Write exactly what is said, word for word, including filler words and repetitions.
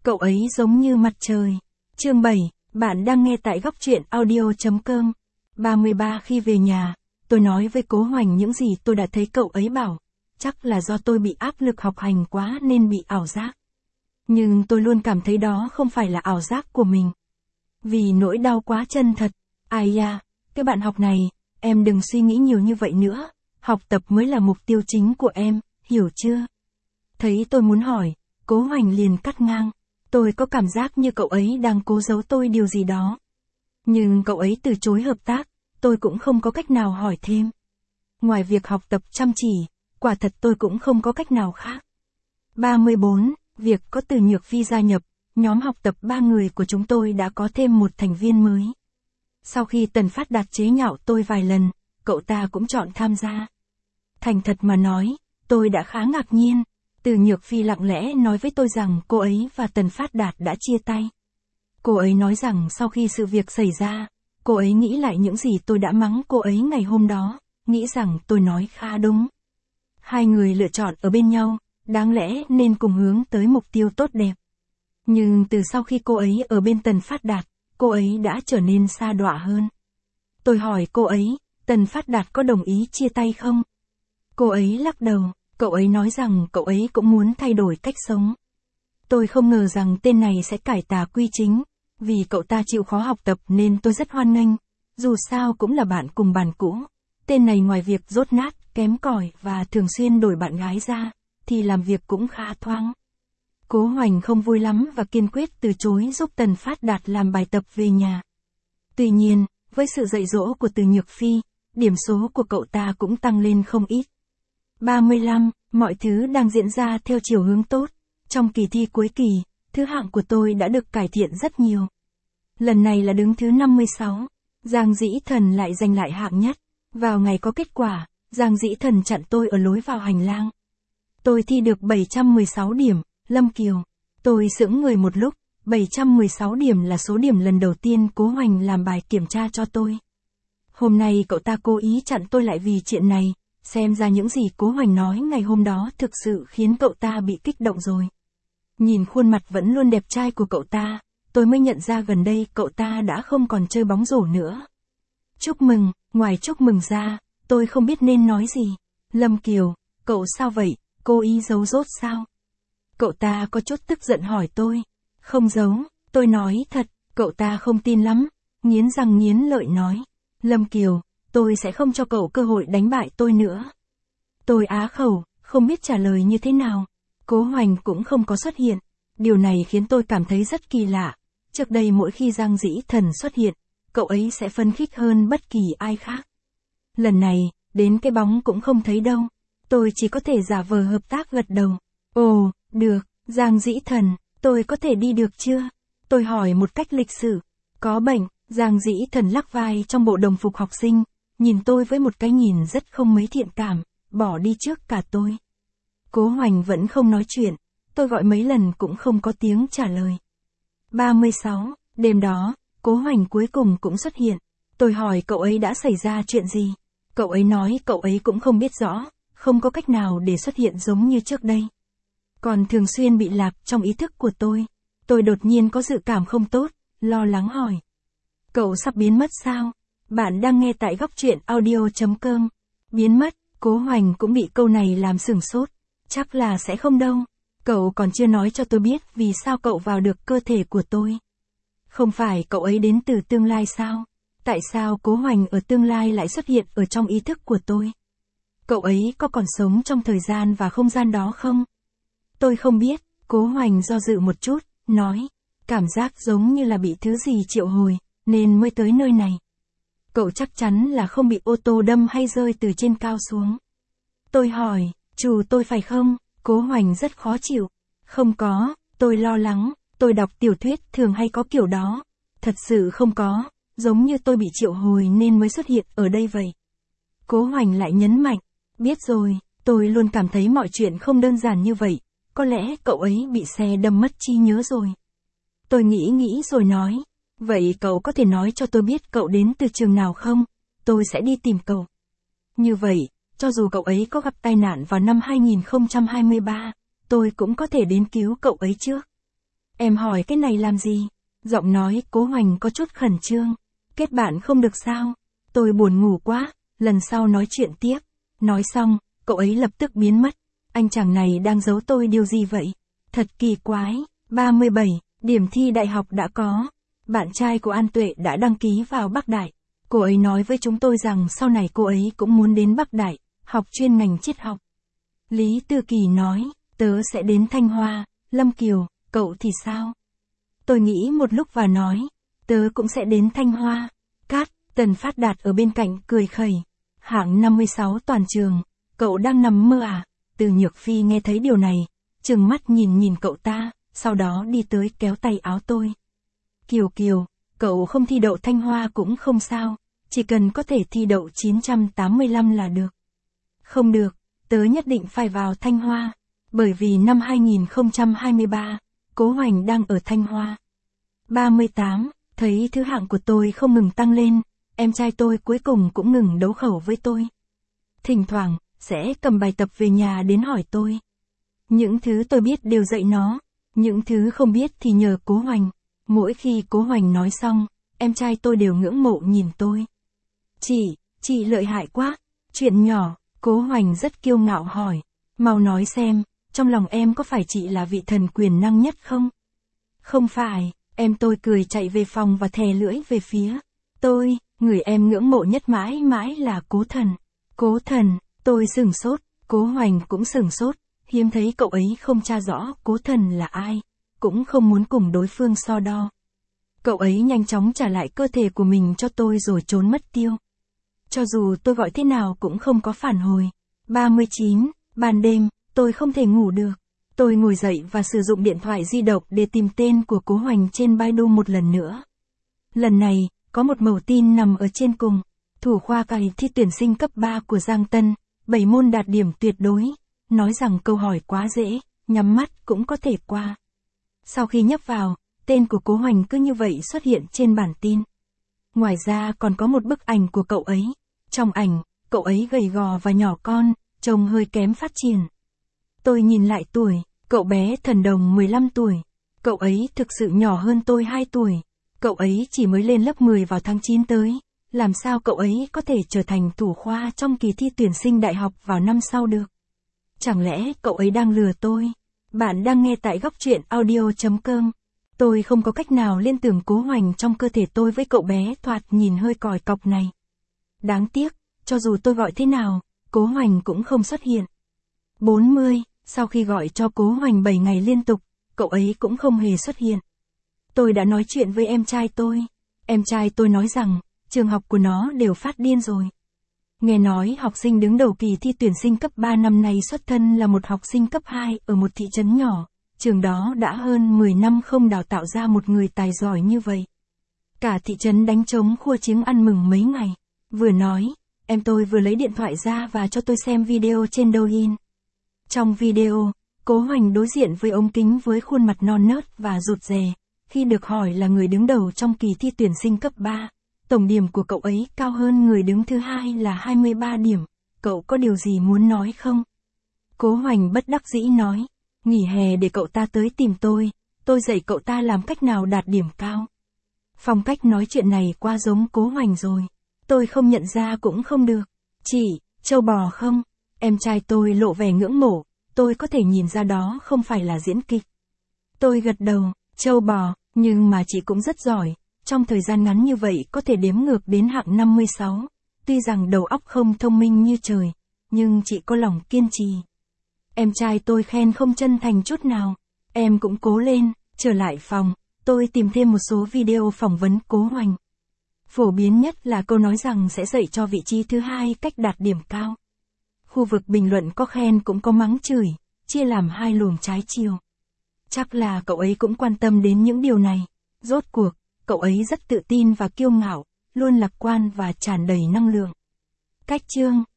Cậu ấy giống như mặt trời. Chương bảy, bạn đang nghe tại góc truyện audio.com. ba mươi ba Khi về nhà, tôi nói với Cố Hoành những gì tôi đã thấy. Cậu ấy bảo, chắc là do tôi bị áp lực học hành quá nên bị ảo giác. Nhưng tôi luôn cảm thấy đó không phải là ảo giác của mình. Vì nỗi đau quá chân thật. Ai da, cái bạn học này, em đừng suy nghĩ nhiều như vậy nữa. Học tập mới là mục tiêu chính của em, hiểu chưa? Thấy tôi muốn hỏi, Cố Hoành liền cắt ngang. Tôi có cảm giác như cậu ấy đang cố giấu tôi điều gì đó. Nhưng cậu ấy từ chối hợp tác, tôi cũng không có cách nào hỏi thêm. Ngoài việc học tập chăm chỉ, quả thật tôi cũng không có cách nào khác. ba mươi bốn Việc có Từ Nhược Phi gia nhập, nhóm học tập ba người của chúng tôi đã có thêm một thành viên mới. Sau khi Tần Phát Đạt chế nhạo tôi vài lần, cậu ta cũng chọn tham gia. Thành thật mà nói, tôi đã khá ngạc nhiên. Từ Nhược Phi lặng lẽ nói với tôi rằng cô ấy và Tần Phát Đạt đã chia tay. Cô ấy nói rằng sau khi sự việc xảy ra, cô ấy nghĩ lại những gì tôi đã mắng cô ấy ngày hôm đó, nghĩ rằng tôi nói khá đúng. Hai người lựa chọn ở bên nhau, đáng lẽ nên cùng hướng tới mục tiêu tốt đẹp. Nhưng từ sau khi cô ấy ở bên Tần Phát Đạt, cô ấy đã trở nên sa đọa hơn. Tôi hỏi cô ấy, Tần Phát Đạt có đồng ý chia tay không? Cô ấy lắc đầu. Cậu ấy nói rằng cậu ấy cũng muốn thay đổi cách sống. Tôi không ngờ rằng tên này sẽ cải tà quy chính, vì cậu ta chịu khó học tập nên tôi rất hoan nghênh. Dù sao cũng là bạn cùng bàn cũ. Tên này ngoài việc dốt nát, kém cỏi và thường xuyên đổi bạn gái ra, thì làm việc cũng khá thoáng. Cố Hoành không vui lắm và kiên quyết từ chối giúp Tần Phát Đạt làm bài tập về nhà. Tuy nhiên, với sự dạy dỗ của Từ Nhược Phi, điểm số của cậu ta cũng tăng lên không ít. ba mươi lăm Mọi thứ đang diễn ra theo chiều hướng tốt. Trong kỳ thi cuối kỳ, thứ hạng của tôi đã được cải thiện rất nhiều. Lần này là đứng thứ năm mươi sáu. Giang Dĩ Thần lại giành lại hạng nhất. Vào ngày có kết quả, Giang Dĩ Thần chặn tôi ở lối vào hành lang. Tôi thi được bảy trăm mười sáu điểm, Lâm Kiều. Tôi sững người một lúc, bảy trăm mười sáu điểm là số điểm lần đầu tiên Cố Hoành làm bài kiểm tra cho tôi. Hôm nay cậu ta cố ý chặn tôi lại vì chuyện này. Xem ra những gì Cố Hoành nói ngày hôm đó thực sự khiến cậu ta bị kích động rồi. Nhìn khuôn mặt vẫn luôn đẹp trai của cậu ta, tôi mới nhận ra gần đây cậu ta đã không còn chơi bóng rổ nữa. Chúc mừng, ngoài chúc mừng ra, tôi không biết nên nói gì. Lâm Kiều, cậu sao vậy, cố ý giấu dốt sao? Cậu ta có chút tức giận hỏi tôi. Không giấu, tôi nói thật, cậu ta không tin lắm, nghiến răng nghiến lợi nói. Lâm Kiều, tôi sẽ không cho cậu cơ hội đánh bại tôi nữa. Tôi á khẩu, không biết trả lời như thế nào. Cố Hoành cũng không có xuất hiện. Điều này khiến tôi cảm thấy rất kỳ lạ. Trước đây mỗi khi Giang Dĩ Thần xuất hiện, cậu ấy sẽ phấn khích hơn bất kỳ ai khác. Lần này, đến cái bóng cũng không thấy đâu. Tôi chỉ có thể giả vờ hợp tác gật đầu. Ồ, được, Giang Dĩ Thần, tôi có thể đi được chưa? Tôi hỏi một cách lịch sự. Có bệnh, Giang Dĩ Thần lắc vai trong bộ đồng phục học sinh. Nhìn tôi với một cái nhìn rất không mấy thiện cảm, bỏ đi trước cả tôi. Cố Hoành vẫn không nói chuyện, tôi gọi mấy lần cũng không có tiếng trả lời. ba mươi sáu Đêm đó, Cố Hoành cuối cùng cũng xuất hiện. Tôi hỏi cậu ấy đã xảy ra chuyện gì. Cậu ấy nói cậu ấy cũng không biết rõ, không có cách nào để xuất hiện giống như trước đây. Còn thường xuyên bị lạc trong ý thức của tôi. Tôi đột nhiên có dự cảm không tốt, lo lắng hỏi. Cậu sắp biến mất sao? Bạn đang nghe tại góc truyện audio.com. Biến mất, Cố Hoành cũng bị câu này làm sửng sốt. Chắc là sẽ không đâu. Cậu còn chưa nói cho tôi biết vì sao cậu vào được cơ thể của tôi. Không phải cậu ấy đến từ tương lai sao? Tại sao Cố Hoành ở tương lai lại xuất hiện ở trong ý thức của tôi? Cậu ấy có còn sống trong thời gian và không gian đó không? Tôi không biết. Cố Hoành do dự một chút, nói. Cảm giác giống như là bị thứ gì triệu hồi, nên mới tới nơi này. Cậu chắc chắn là không bị ô tô đâm hay rơi từ trên cao xuống. Tôi hỏi, chủ tôi phải không? Cố Hoành rất khó chịu. Không có, tôi lo lắng, tôi đọc tiểu thuyết thường hay có kiểu đó. Thật sự không có, giống như tôi bị triệu hồi nên mới xuất hiện ở đây vậy. Cố Hoành lại nhấn mạnh, biết rồi, tôi luôn cảm thấy mọi chuyện không đơn giản như vậy. Có lẽ cậu ấy bị xe đâm mất trí nhớ rồi. Tôi nghĩ nghĩ rồi nói. Vậy cậu có thể nói cho tôi biết cậu đến từ trường nào không? Tôi sẽ đi tìm cậu. Như vậy, cho dù cậu ấy có gặp tai nạn vào năm hai nghìn không trăm hai mươi ba, tôi cũng có thể đến cứu cậu ấy trước. Em hỏi cái này làm gì? Giọng nói Cố Hoành có chút khẩn trương. Kết bạn không được sao? Tôi buồn ngủ quá, lần sau nói chuyện tiếp. Nói xong, cậu ấy lập tức biến mất. Anh chàng này đang giấu tôi điều gì vậy? Thật kỳ quái. ba mươi bảy, điểm thi đại học đã có. Bạn trai của An Tuệ đã đăng ký vào Bắc Đại. Cô ấy nói với chúng tôi rằng sau này cô ấy cũng muốn đến Bắc Đại, học chuyên ngành triết học. Lý Tư Kỳ nói, tớ sẽ đến Thanh Hoa. Lâm Kiều, cậu thì sao? Tôi nghĩ một lúc và nói, tớ cũng sẽ đến Thanh Hoa. Cát, Tần Phát Đạt ở bên cạnh cười khẩy. Hạng năm mươi sáu toàn trường, cậu đang nằm mơ à? Từ Nhược Phi nghe thấy điều này, trừng mắt nhìn nhìn cậu ta, sau đó đi tới kéo tay áo tôi. Kiều Kiều, cậu không thi đậu Thanh Hoa cũng không sao, chỉ cần có thể thi đậu chín trăm tám mươi lăm là được. Không được, tớ nhất định phải vào Thanh Hoa, bởi vì năm hai nghìn không trăm hai mươi ba, Cố Hoành đang ở Thanh Hoa. ba mươi tám, thấy thứ hạng của tôi không ngừng tăng lên, em trai tôi cuối cùng cũng ngừng đấu khẩu với tôi. Thỉnh thoảng, sẽ cầm bài tập về nhà đến hỏi tôi. Những thứ tôi biết đều dạy nó, những thứ không biết thì nhờ Cố Hoành. Mỗi khi Cố Hoành nói xong, em trai tôi đều ngưỡng mộ nhìn tôi. Chị, chị lợi hại quá. Chuyện nhỏ, Cố Hoành rất kiêu ngạo hỏi. Mau nói xem, trong lòng em có phải chị là vị thần quyền năng nhất không? Không phải, em tôi cười chạy về phòng và thè lưỡi về phía tôi, người em ngưỡng mộ nhất mãi mãi là Cố Thần. Cố Thần, tôi sửng sốt, Cố Hoành cũng sửng sốt, hiếm thấy cậu ấy không tra rõ Cố Thần là ai, cũng không muốn cùng đối phương so đo. Cậu ấy nhanh chóng trả lại cơ thể của mình cho tôi rồi trốn mất tiêu. Cho dù tôi gọi thế nào cũng không có phản hồi. ba mươi chín, ban đêm, tôi không thể ngủ được. Tôi ngồi dậy và sử dụng điện thoại di động để tìm tên của Cố Hoành trên Baidu một lần nữa. Lần này, có một mẩu tin nằm ở trên cùng. Thủ khoa cày thi tuyển sinh cấp ba của Giang Tân, bảy môn đạt điểm tuyệt đối. Nói rằng câu hỏi quá dễ, nhắm mắt cũng có thể qua. Sau khi nhấp vào, tên của Cố Hoành cứ như vậy xuất hiện trên bản tin. Ngoài ra còn có một bức ảnh của cậu ấy. Trong ảnh, cậu ấy gầy gò và nhỏ con, trông hơi kém phát triển. Tôi nhìn lại tuổi, cậu bé thần đồng mười lăm tuổi. Cậu ấy thực sự nhỏ hơn tôi hai tuổi. Cậu ấy chỉ mới lên lớp mười vào tháng chín tới. Làm sao cậu ấy có thể trở thành thủ khoa trong kỳ thi tuyển sinh đại học vào năm sau được? Chẳng lẽ cậu ấy đang lừa tôi? Bạn đang nghe tại góc truyện audio chấm com. Tôi không có cách nào liên tưởng Cố Hoành trong cơ thể tôi với cậu bé thoạt nhìn hơi còi cọc này. Đáng tiếc, cho dù tôi gọi thế nào, Cố Hoành cũng không xuất hiện. bốn mươi, sau khi gọi cho Cố Hoành bảy ngày liên tục, cậu ấy cũng không hề xuất hiện. Tôi đã nói chuyện với em trai tôi. Em trai tôi nói rằng, trường học của nó đều phát điên rồi. Nghe nói học sinh đứng đầu kỳ thi tuyển sinh cấp ba năm nay xuất thân là một học sinh cấp hai ở một thị trấn nhỏ. Trường đó đã hơn mười năm không đào tạo ra một người tài giỏi như vậy. Cả thị trấn đánh trống khua chiếng ăn mừng mấy ngày. Vừa nói, em tôi vừa lấy điện thoại ra và cho tôi xem video trên Douyin. Trong video, Cố Hoành đối diện với ống kính với khuôn mặt non nớt và rụt rè. Khi được hỏi là người đứng đầu trong kỳ thi tuyển sinh cấp ba, tổng điểm của cậu ấy cao hơn người đứng thứ hai là hai mươi ba điểm. Cậu có điều gì muốn nói không? Cố Hoành bất đắc dĩ nói. Nghỉ hè để cậu ta tới tìm tôi, tôi dạy cậu ta làm cách nào đạt điểm cao. Phong cách nói chuyện này quá giống Cố Hoành rồi. Tôi không nhận ra cũng không được. Chị, trâu bò không? Em trai tôi lộ vẻ ngưỡng mộ, tôi có thể nhìn ra đó không phải là diễn kịch. Tôi gật đầu, trâu bò, nhưng mà chị cũng rất giỏi. Trong thời gian ngắn như vậy có thể đếm ngược đến hạng năm mươi sáu. Tuy rằng đầu óc không thông minh như trời, nhưng chị có lòng kiên trì. Em trai tôi khen không chân thành chút nào. Em cũng cố lên. Trở lại phòng, tôi tìm thêm một số video phỏng vấn Cố Hoành. Phổ biến nhất là câu nói rằng sẽ dạy cho vị trí thứ hai cách đạt điểm cao. Khu vực bình luận có khen cũng có mắng chửi, chia làm hai luồng trái chiều. Chắc là cậu ấy cũng quan tâm đến những điều này. Rốt cuộc, cậu ấy rất tự tin và kiêu ngạo, luôn lạc quan và tràn đầy năng lượng. Cách chương